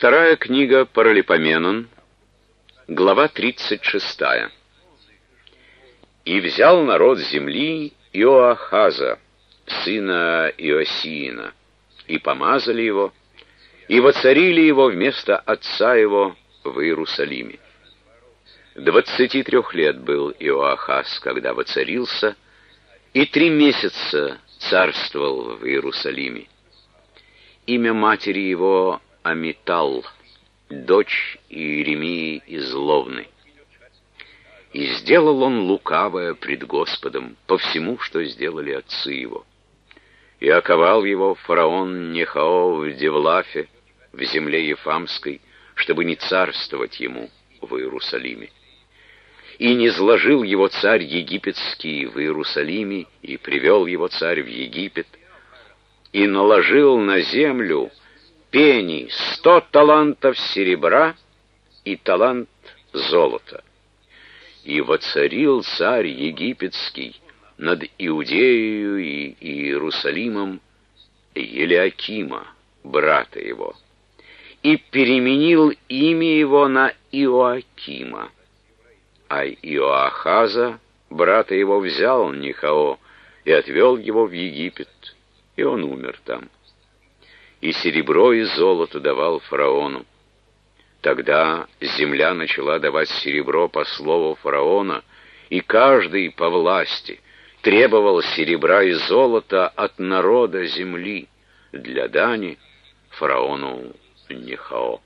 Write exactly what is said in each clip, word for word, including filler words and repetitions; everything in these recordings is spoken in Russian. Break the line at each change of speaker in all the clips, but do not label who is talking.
Вторая книга Паралипоменон, глава тридцать шестая. «И взял народ земли Иоахаза, сына Иосиина, и помазали его, и воцарили его вместо отца его в Иерусалиме. Двадцати трех лет был Иоахаз, когда воцарился, и три месяца царствовал в Иерусалиме. Имя матери его Амитал, дочь Иеремии из Ловны. И сделал он лукавое пред Господом по всему, что сделали отцы его. И оковал его фараон Нехао в Девлафе, в земле Ефамской, чтобы не царствовать ему в Иерусалиме. И низложил его царь египетский в Иерусалиме, и привел его царь в Египет, и наложил на землю пени сто талантов серебра и талант золота. И воцарил царь египетский над Иудеей и Иерусалимом Елиакима, брата его, и переменил имя его на Иоакима. А Иоахаза, брата его, взял Нехао и отвел его в Египет, и он умер там. И серебро и золото давал фараону. Тогда земля начала давать серебро по слову фараона, и каждый по власти требовал серебра и золота от народа земли для дани фараону Нехао.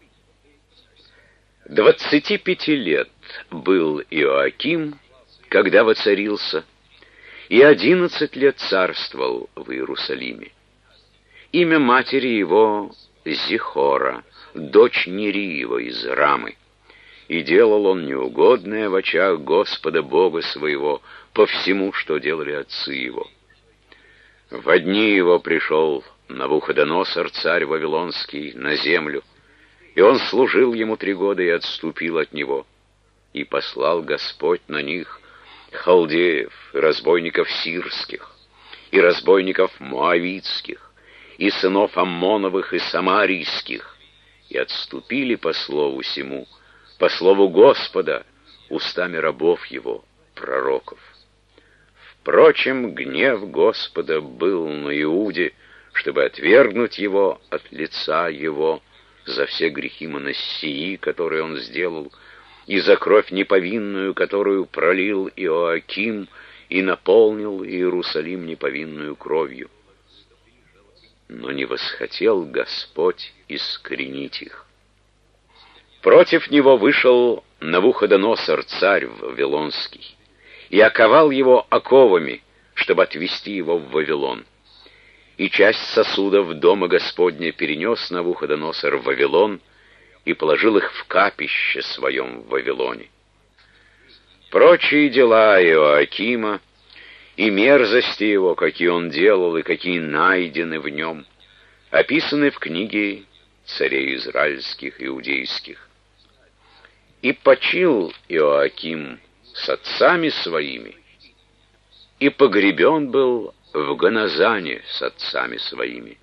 Двадцати пяти лет был Иоаким, когда воцарился, и одиннадцать лет царствовал в Иерусалиме. Имя матери его Зихора, дочь Нериева из Рамы. И делал он неугодное в очах Господа Бога своего по всему, что делали отцы его. Во дни его пришел Навуходоносор, царь Вавилонский, на землю, и он служил ему три года и отступил от него. И послал Господь на них халдеев, и разбойников сирских, и разбойников моавитских, и сынов Аммоновых и Самарийских, и отступили по слову сему, по слову Господа, устами рабов его, пророков. Впрочем, гнев Господа был на Иуде, чтобы отвергнуть его от лица его за все грехи Манассии, которые он сделал, и за кровь неповинную, которую пролил Иоаким, и наполнил Иерусалим неповинную кровью. Но не восхотел Господь искоренить их. Против него вышел Навуходоносор, царь Вавилонский, и оковал его оковами, чтобы отвести его в Вавилон. И часть сосудов дома Господня перенес Навуходоносор в Вавилон и положил их в капище своем в Вавилоне. Прочие дела Иоакима и мерзости его, какие он делал и какие найдены в нем, описаны в книге царей израильских и иудейских. И почил Иоаким с отцами своими, и погребен был в Ганазане с отцами своими.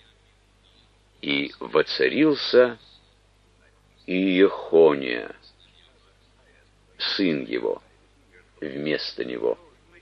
И воцарился Иехония, сын его, вместо него.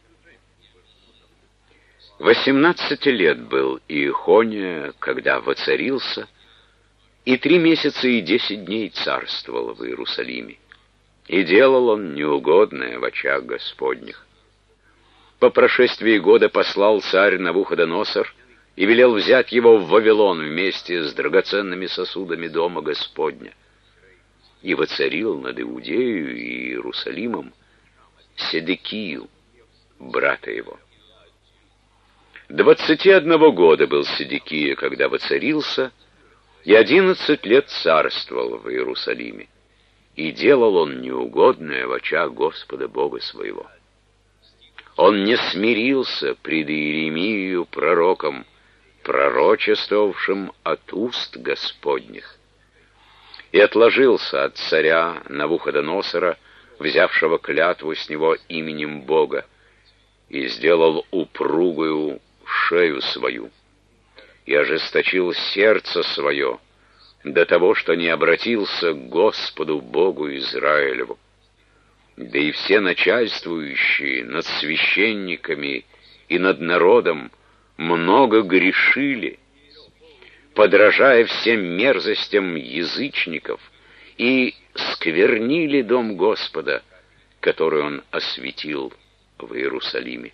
Восемнадцати лет был Иехония, когда воцарился, и три месяца и десять дней царствовал в Иерусалиме. И делал он неугодное в очах Господних. По прошествии года послал царь Навуходоносор и велел взять его в Вавилон вместе с драгоценными сосудами дома Господня. И воцарил над Иудеей и Иерусалимом Седекию, брата его. Двадцати одного года был Седекия, когда воцарился, и одиннадцать лет царствовал в Иерусалиме. И делал он неугодное в очах Господа Бога своего. Он не смирился пред Иеремией пророком, пророчествовавшим от уст Господних, и отложился от царя Навуходоносора, взявшего клятву с него именем Бога, и сделал упругую шею свою, и ожесточил сердце свое, до того, что не обратился к Господу Богу Израилеву. Да и все начальствующие над священниками и над народом много грешили, подражая всем мерзостям язычников, и сквернили дом Господа, который Он осветил в Иерусалиме.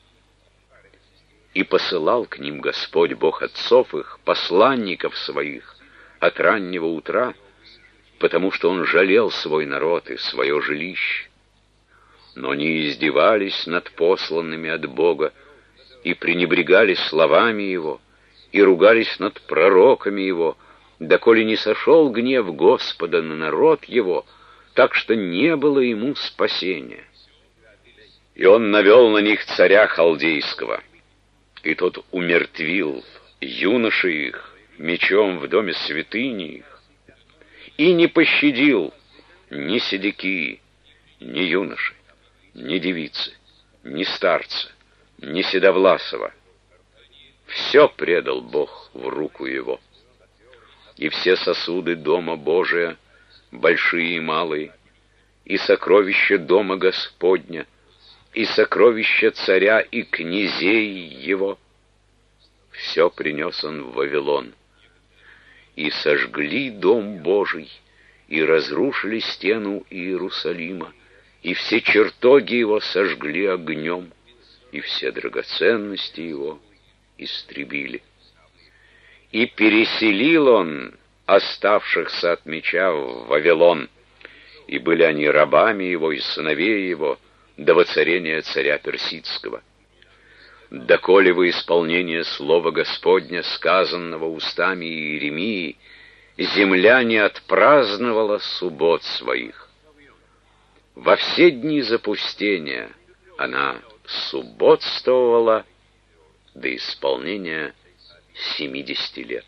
И посылал к ним Господь Бог отцов их, посланников своих, от раннего утра, потому что Он жалел свой народ и свое жилище. Но не издевались над посланными от Бога, и пренебрегали словами Его, и ругались над пророками Его, доколе не сошел гнев Господа на народ Его, так что не было ему спасения. И Он навел на них царя халдейского, и тот умертвил юношей их мечом в доме святыни их, и не пощадил ни седеки, ни юноши, ни девицы, ни старца, ни седовласого. Все предал Бог в руку его. И все сосуды дома Божия, большие и малые, и сокровища дома Господня, и сокровища царя и князей его, все принес он в Вавилон. И сожгли дом Божий, и разрушили стену Иерусалима, и все чертоги его сожгли огнем, и все драгоценности его истребили. И переселил он оставшихся от меча в Вавилон, и были они рабами его и сыновей его до воцарения царя Персидского. Доколе во исполнение слова Господня, сказанного устами Иеремии, земля не отпраздновала суббот своих. Во все дни запустения она субботствовала до исполнения семидесяти лет.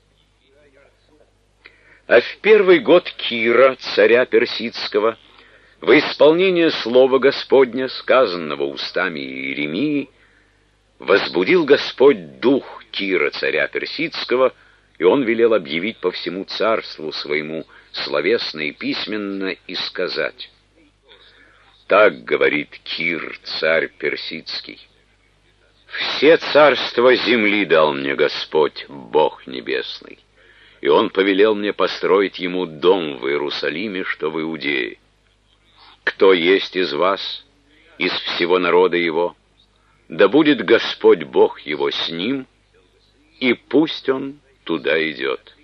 А в первый год Кира, царя Персидского, во исполнение слова Господня, сказанного устами Иеремии, возбудил Господь дух Кира, царя Персидского, и он велел объявить по всему царству своему словесно и письменно и сказать: «Так говорит Кир, царь Персидский: все царства земли дал мне Господь, Бог небесный, и Он повелел мне построить Ему дом в Иерусалиме, что в Иудее. Кто есть из вас, из всего народа Его, да будет Господь Бог Его с ним, и пусть Он туда идет».